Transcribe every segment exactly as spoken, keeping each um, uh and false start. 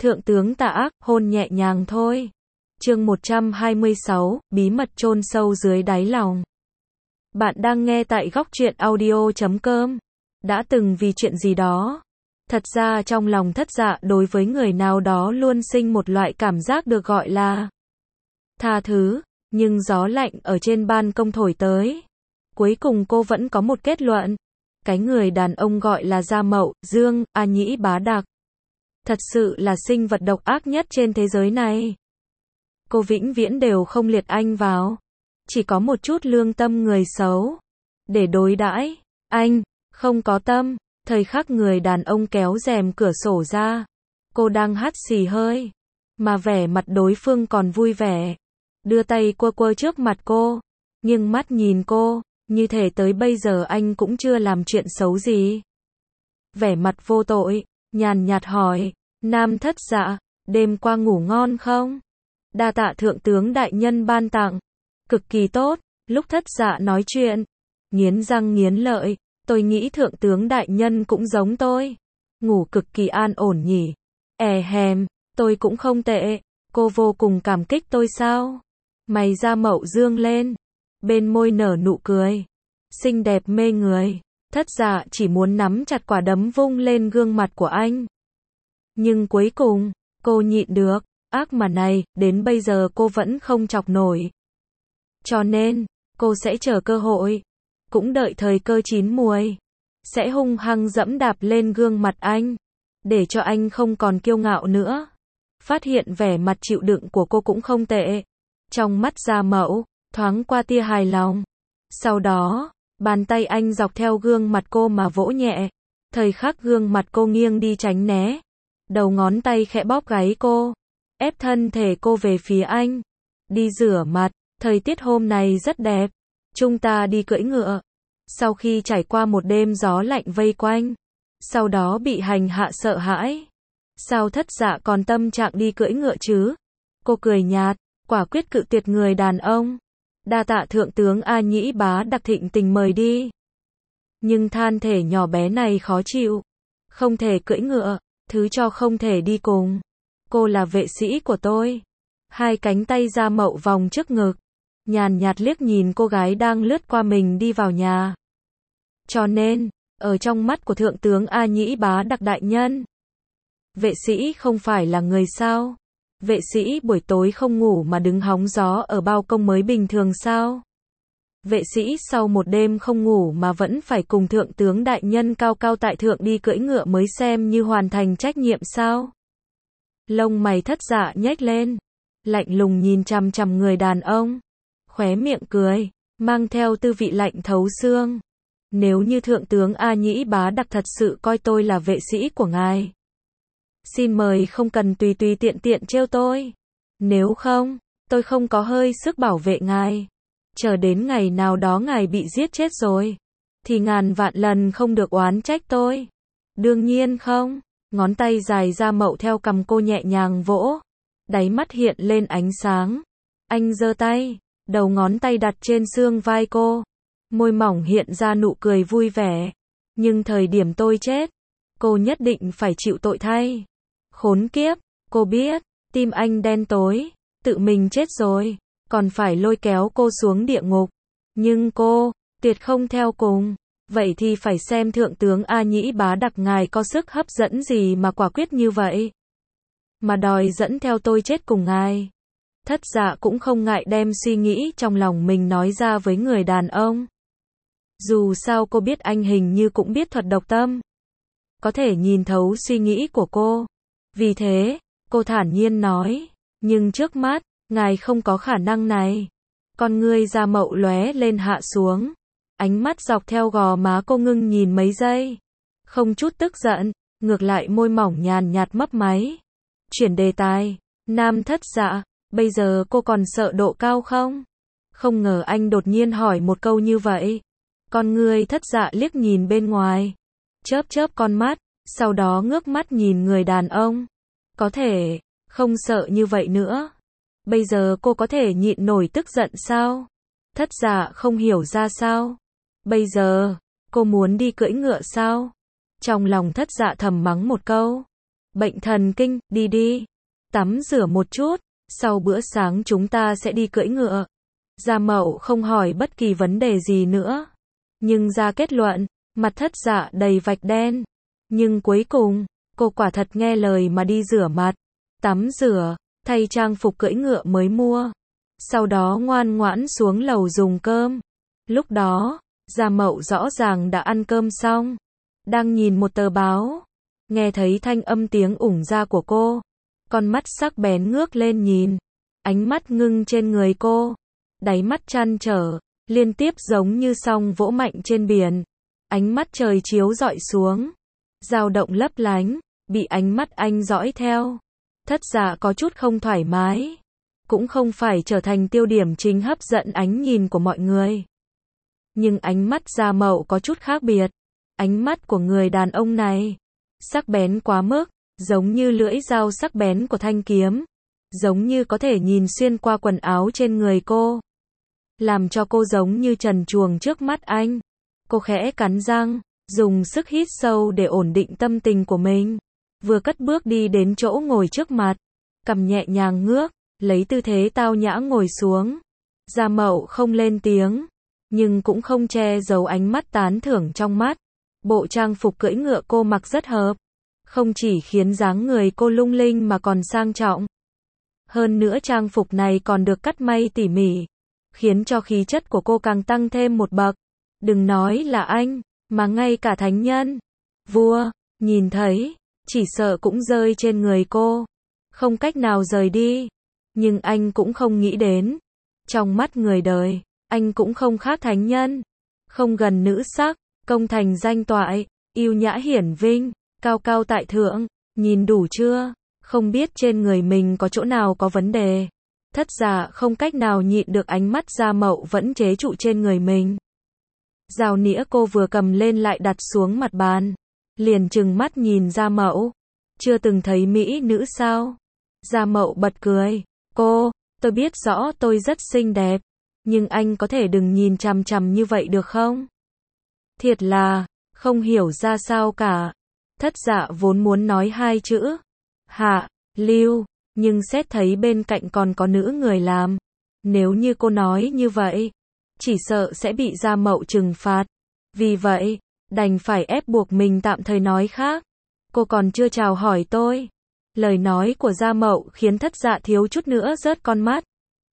Thượng tướng tà ác, hôn nhẹ nhàng thôi. Chương một trăm hai mươi sáu, bí mật chôn sâu dưới đáy lòng. Bạn đang nghe tại góc truyện audio chấm com. Đã từng vì chuyện gì đó. Thật ra trong lòng Thất Dạ đối với người nào đó luôn sinh một loại cảm giác được gọi là tha thứ, nhưng gió lạnh ở trên ban công thổi tới. Cuối cùng cô vẫn có một kết luận. Cái người đàn ông gọi là Gia Mậu, Dương, A Nhĩ Bá Đặc. Thật sự là sinh vật độc ác nhất trên thế giới này. Cô vĩnh viễn đều không liệt anh vào. Chỉ có một chút lương tâm người xấu. Để đối đãi. Anh, không có tâm. Thời khắc người đàn ông kéo rèm cửa sổ ra. Cô đang hắt xì hơi. Mà vẻ mặt đối phương còn vui vẻ. Đưa tay quơ quơ trước mặt cô. Nhưng mắt nhìn cô. Như thể tới bây giờ anh cũng chưa làm chuyện xấu gì. Vẻ mặt vô tội. Nhàn nhạt hỏi. Nam Thất Dạ, đêm qua ngủ ngon không? Đa tạ thượng tướng đại nhân ban tặng. Cực kỳ tốt. Lúc Thất Dạ nói chuyện. Nghiến răng nghiến lợi. Tôi nghĩ thượng tướng đại nhân cũng giống tôi. Ngủ cực kỳ an ổn nhỉ. E hèm, tôi cũng không tệ. Cô vô cùng cảm kích tôi sao? Mày Gia Mậu dương lên. Bên môi nở nụ cười. Xinh đẹp mê người. Thất Dạ chỉ muốn nắm chặt quả đấm vung lên gương mặt của anh. Nhưng cuối cùng, cô nhịn được. Ác mà này, đến bây giờ cô vẫn không chọc nổi. Cho nên, cô sẽ chờ cơ hội. Cũng đợi thời cơ chín muồi. Sẽ hung hăng dẫm đạp lên gương mặt anh. Để cho anh không còn kiêu ngạo nữa. Phát hiện vẻ mặt chịu đựng của cô cũng không tệ. Trong mắt Gia Mậu, thoáng qua tia hài lòng. Sau đó, bàn tay anh dọc theo gương mặt cô mà vỗ nhẹ. Thời khắc gương mặt cô nghiêng đi tránh né. Đầu ngón tay khẽ bóp gáy cô. Ép thân thể cô về phía anh. Đi rửa mặt. Thời tiết hôm nay rất đẹp. Chúng ta đi cưỡi ngựa. Sau khi trải qua một đêm gió lạnh vây quanh. Sau đó bị hành hạ sợ hãi. Sao Thất Dạ còn tâm trạng đi cưỡi ngựa chứ? Cô cười nhạt. Quả quyết cự tuyệt người đàn ông. Đa tạ thượng tướng A Nhĩ Bá Đặc thịnh tình mời đi. Nhưng than thể nhỏ bé này khó chịu. Không thể cưỡi ngựa. Thứ cho không thể đi cùng. Cô là vệ sĩ của tôi. Hai cánh tay Gia Mậu vòng trước ngực. Nhàn nhạt liếc nhìn cô gái đang lướt qua mình đi vào nhà. Cho nên, ở trong mắt của thượng tướng A Nhĩ Bá Đặc đại nhân. Vệ sĩ không phải là người sao? Vệ sĩ buổi tối không ngủ mà đứng hóng gió ở bao công mới bình thường sao? Vệ sĩ sau một đêm không ngủ mà vẫn phải cùng thượng tướng đại nhân cao cao tại thượng đi cưỡi ngựa mới xem như hoàn thành trách nhiệm sao? Lông mày Thất Dạ nhếch lên. Lạnh lùng nhìn chằm chằm người đàn ông. Khóe miệng cười. Mang theo tư vị lạnh thấu xương. Nếu như thượng tướng A Nhĩ Bá Đặc thật sự coi tôi là vệ sĩ của ngài. Xin mời không cần tùy tùy tiện tiện trêu tôi. Nếu không, tôi không có hơi sức bảo vệ ngài. Chờ đến ngày nào đó ngài bị giết chết rồi. Thì ngàn vạn lần không được oán trách tôi. Đương nhiên không. Ngón tay dài Gia Mậu theo cằm cô nhẹ nhàng vỗ. Đáy mắt hiện lên ánh sáng. Anh giơ tay. Đầu ngón tay đặt trên xương vai cô. Môi mỏng hiện ra nụ cười vui vẻ. Nhưng thời điểm tôi chết, cô nhất định phải chịu tội thay. Khốn kiếp, cô biết, tim anh đen tối, tự mình chết rồi, còn phải lôi kéo cô xuống địa ngục. Nhưng cô, tuyệt không theo cùng. Vậy thì phải xem thượng tướng A Nhĩ Bá Đặc ngài có sức hấp dẫn gì mà quả quyết như vậy. Mà đòi dẫn theo tôi chết cùng ngài. Thất Dạ cũng không ngại đem suy nghĩ trong lòng mình nói ra với người đàn ông. Dù sao cô biết anh hình như cũng biết thuật độc tâm. Có thể nhìn thấu suy nghĩ của cô. Vì thế, cô thản nhiên nói. Nhưng trước mắt, ngài không có khả năng này. Con ngươi Gia Mậu lóe lên hạ xuống. Ánh mắt dọc theo gò má cô ngưng nhìn mấy giây. Không chút tức giận, ngược lại môi mỏng nhàn nhạt mấp máy. Chuyển đề tài. Nam Thất Dạ, bây giờ cô còn sợ độ cao không? Không ngờ anh đột nhiên hỏi một câu như vậy. Con ngươi Thất Dạ liếc nhìn bên ngoài. Chớp chớp con mắt, sau đó ngước mắt nhìn người đàn ông. Có thể, không sợ như vậy nữa. Bây giờ cô có thể nhịn nổi tức giận sao? Thất Dạ không hiểu ra sao. Bây giờ, cô muốn đi cưỡi ngựa sao? Trong lòng Thất Dạ thầm mắng một câu. Bệnh thần kinh, đi đi. Tắm rửa một chút, sau bữa sáng chúng ta sẽ đi cưỡi ngựa. Gia Mậu không hỏi bất kỳ vấn đề gì nữa. Nhưng ra kết luận, mặt Thất Dạ đầy vạch đen. Nhưng cuối cùng, cô quả thật nghe lời mà đi rửa mặt, tắm rửa, thay trang phục cưỡi ngựa mới mua. Sau đó ngoan ngoãn xuống lầu dùng cơm. Lúc đó, Gia Mậu rõ ràng đã ăn cơm xong, đang nhìn một tờ báo, nghe thấy thanh âm tiếng ủng ra của cô. Con mắt sắc bén ngước lên nhìn, ánh mắt ngưng trên người cô, đáy mắt trăn trở, liên tiếp giống như sóng vỗ mạnh trên biển. Ánh mắt trời chiếu rọi xuống, dao động lấp lánh, bị ánh mắt anh dõi theo. Thất Dạ có chút không thoải mái, cũng không phải trở thành tiêu điểm chính hấp dẫn ánh nhìn của mọi người. Nhưng ánh mắt Gia Mậu có chút khác biệt. Ánh mắt của người đàn ông này sắc bén quá mức, giống như lưỡi dao sắc bén của thanh kiếm, giống như có thể nhìn xuyên qua quần áo trên người cô, làm cho cô giống như trần truồng trước mắt anh. Cô khẽ cắn răng, dùng sức hít sâu để ổn định tâm tình của mình. Vừa cất bước đi đến chỗ ngồi trước mặt, cằm nhẹ nhàng ngước, lấy tư thế tao nhã ngồi xuống. Gia Mậu không lên tiếng, nhưng cũng không che giấu ánh mắt tán thưởng trong mắt. Bộ trang phục cưỡi ngựa cô mặc rất hợp, không chỉ khiến dáng người cô lung linh mà còn sang trọng. Hơn nữa trang phục này còn được cắt may tỉ mỉ, khiến cho khí chất của cô càng tăng thêm một bậc. Đừng nói là anh, mà ngay cả thánh nhân, vua, nhìn thấy, chỉ sợ cũng rơi trên người cô, không cách nào rời đi. Nhưng anh cũng không nghĩ đến, trong mắt người đời, anh cũng không khác thánh nhân, không gần nữ sắc, công thành danh toại, yêu nhã hiển vinh, cao cao tại thượng. Nhìn đủ chưa? Không biết trên người mình có chỗ nào có vấn đề. Thất Dạ không cách nào nhịn được ánh mắt Gia Mậu vẫn chế trụ trên người mình. Dao nĩa cô vừa cầm lên lại đặt xuống mặt bàn, liền trừng mắt nhìn Gia Mậu. Chưa từng thấy mỹ nữ sao? Gia Mậu bật cười. Cô, tôi biết rõ tôi rất xinh đẹp, nhưng anh có thể đừng nhìn chằm chằm như vậy được không? Thiệt là, không hiểu ra sao cả. Thất Dạ vốn muốn nói hai chữ hạ lưu, nhưng xét thấy bên cạnh còn có nữ người làm, nếu như cô nói như vậy, chỉ sợ sẽ bị Gia Mậu trừng phạt. Vì vậy, đành phải ép buộc mình tạm thời nói khác. Cô còn chưa chào hỏi tôi. Lời nói của Gia Mậu khiến Thất Dạ thiếu chút nữa rớt con mắt.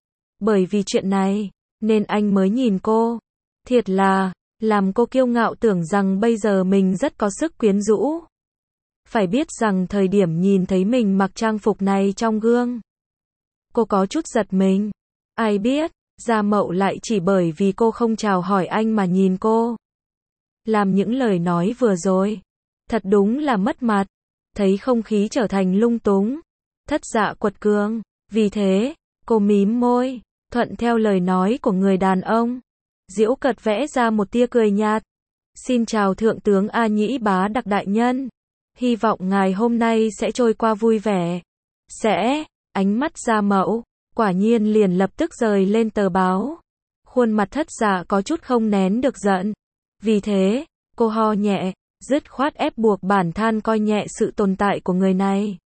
Bởi vì chuyện này, nên anh mới nhìn cô. Thiệt là, làm cô kiêu ngạo tưởng rằng bây giờ mình rất có sức quyến rũ. Phải biết rằng thời điểm nhìn thấy mình mặc trang phục này trong gương, cô có chút giật mình. Ai biết, Gia Mậu lại chỉ bởi vì cô không chào hỏi anh mà nhìn cô. Làm những lời nói vừa rồi, thật đúng là mất mặt. Thấy không khí trở thành lung túng, Thất Dạ quật cường. Vì thế, cô mím môi, thuận theo lời nói của người đàn ông. Giễu cợt vẽ ra một tia cười nhạt. Xin chào Thượng tướng A Nhĩ Bá Đặc đại nhân. Hy vọng ngài hôm nay sẽ trôi qua vui vẻ. Sẽ, ánh mắt Gia Mậu, quả nhiên liền lập tức rời lên tờ báo. Khuôn mặt Thất Dạ có chút không nén được giận. Vì thế, cô ho nhẹ, dứt khoát ép buộc bản thân coi nhẹ sự tồn tại của người này.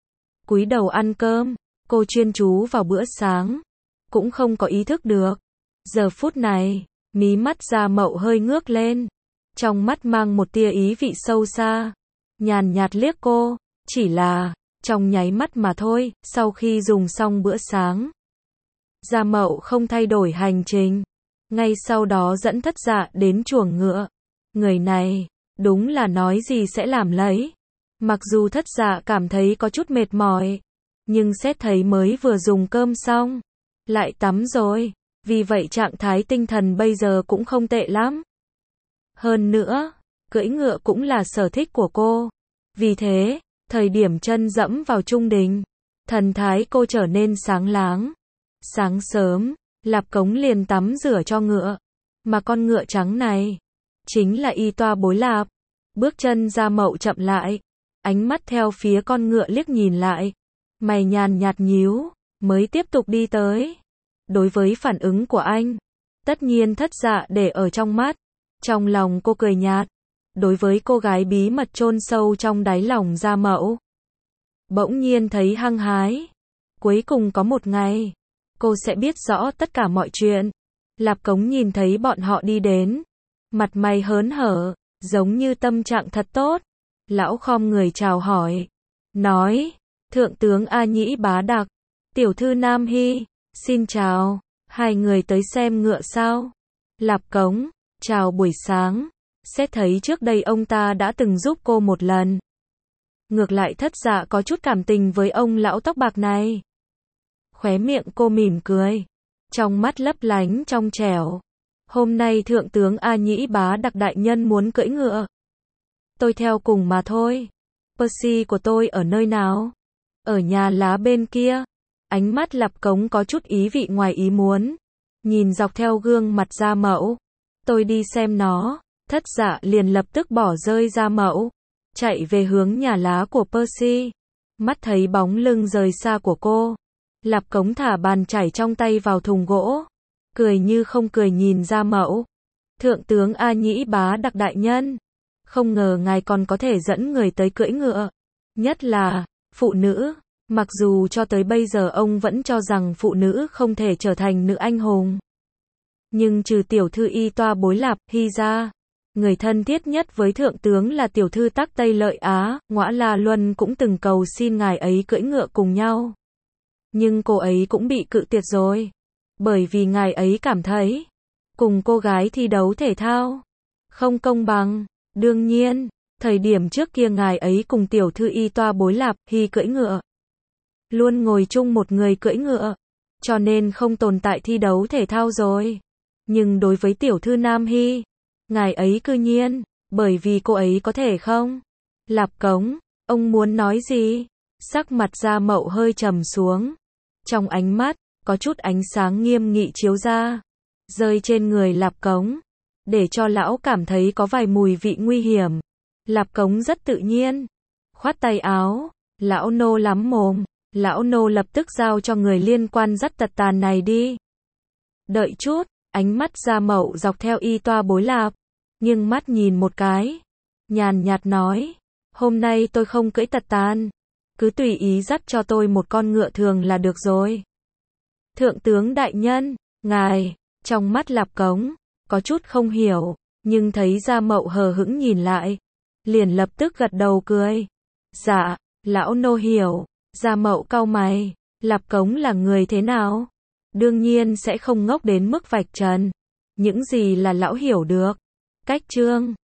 Cúi đầu ăn cơm, cô chuyên chú vào bữa sáng, cũng không có ý thức được. Giờ phút này, mí mắt Gia Mậu hơi ngước lên, trong mắt mang một tia ý vị sâu xa, nhàn nhạt liếc cô, chỉ là trong nháy mắt mà thôi. Sau khi dùng xong bữa sáng, Gia Mậu không thay đổi hành trình, ngay sau đó dẫn Thất Dạ đến chuồng ngựa. Người này, đúng là nói gì sẽ làm lấy. Mặc dù Thất Dạ cảm thấy có chút mệt mỏi, nhưng xét thấy mới vừa dùng cơm xong, lại tắm rồi, vì vậy trạng thái tinh thần bây giờ cũng không tệ lắm. Hơn nữa, cưỡi ngựa cũng là sở thích của cô. Vì thế, thời điểm chân dẫm vào trung đình, thần thái cô trở nên sáng láng. Sáng sớm, Lạp Cống liền tắm rửa cho ngựa, mà con ngựa trắng này chính là Y Toa Bối Lạp. Bước chân Gia Mậu chậm lại, ánh mắt theo phía con ngựa liếc nhìn lại, mày nhàn nhạt nhíu, mới tiếp tục đi tới. Đối với phản ứng của anh, tất nhiên Thất Dạ để ở trong mắt. Trong lòng cô cười nhạt. Đối với cô gái bí mật chôn sâu trong đáy lòng Gia Mậu, bỗng nhiên thấy hăng hái. Cuối cùng có một ngày, cô sẽ biết rõ tất cả mọi chuyện. Lạp Cống nhìn thấy bọn họ đi đến, mặt mày hớn hở, giống như tâm trạng thật tốt. Lão khom người chào hỏi, nói, Thượng tướng A Nhĩ Bá Đặc, tiểu thư Nam Hy, xin chào, hai người tới xem ngựa sao? Lạp Cống, chào buổi sáng, xét thấy trước đây ông ta đã từng giúp cô một lần. Ngược lại Thất Dạ có chút cảm tình với ông lão tóc bạc này. Khóe miệng cô mỉm cười, trong mắt lấp lánh trong trẻo. Hôm nay Thượng tướng A Nhĩ Bá Đặc đại nhân muốn cưỡi ngựa. Tôi theo cùng mà thôi. Percy của tôi ở nơi nào? Ở nhà lá bên kia. Ánh mắt Lạp Cống có chút ý vị ngoài ý muốn. Nhìn dọc theo gương mặt Gia Mẫu. Tôi đi xem nó. Thất Dạ liền lập tức bỏ rơi Gia Mẫu, chạy về hướng nhà lá của Percy. Mắt thấy bóng lưng rời xa của cô, Lạp Cống thả bàn chải trong tay vào thùng gỗ, cười như không cười nhìn Gia Mẫu. Thượng tướng A Nhĩ Bá Đặc đại nhân, không ngờ ngài còn có thể dẫn người tới cưỡi ngựa. Nhất là, phụ nữ. Mặc dù cho tới bây giờ ông vẫn cho rằng phụ nữ không thể trở thành nữ anh hùng. Nhưng trừ tiểu thư Y Toa Bối Lạp Hy ra, người thân thiết nhất với thượng tướng là tiểu thư Tắc Tây Lợi Á, Ngõa La Luân cũng từng cầu xin ngài ấy cưỡi ngựa cùng nhau. Nhưng cô ấy cũng bị cự tuyệt rồi. Bởi vì ngài ấy cảm thấy, cùng cô gái thi đấu thể thao, không công bằng. Đương nhiên, thời điểm trước kia ngài ấy cùng tiểu thư Y Toa Bối Lạp Hy cưỡi ngựa. Luôn ngồi chung một người cưỡi ngựa. Cho nên không tồn tại thi đấu thể thao rồi. Nhưng đối với tiểu thư Nam Hy, ngài ấy cư nhiên, bởi vì cô ấy có thể không? Lạp Cống, ông muốn nói gì? Sắc mặt Gia Mậu hơi trầm xuống. Trong ánh mắt, có chút ánh sáng nghiêm nghị chiếu ra, rơi trên người Lạp Cống, để cho lão cảm thấy có vài mùi vị nguy hiểm. Lạp Cống rất tự nhiên, khoát tay áo, lão nô lắm mồm, lão nô lập tức giao cho người liên quan dắt tật tàn này đi. Đợi chút, ánh mắt Gia Mậu dọc theo Y Toa Bối Lạp, nhưng mắt nhìn một cái, nhàn nhạt nói, hôm nay tôi không cưỡi tật tàn, cứ tùy ý dắt cho tôi một con ngựa thường là được rồi. Thượng tướng đại nhân, ngài, trong mắt Lạp Cống, có chút không hiểu, nhưng thấy Gia Mậu hờ hững nhìn lại, liền lập tức gật đầu cười. Dạ, lão nô hiểu. Gia Mậu cau mày, Lạp Cống là người thế nào? Đương nhiên sẽ không ngốc đến mức vạch trần. Những gì là lão hiểu được. Cách chương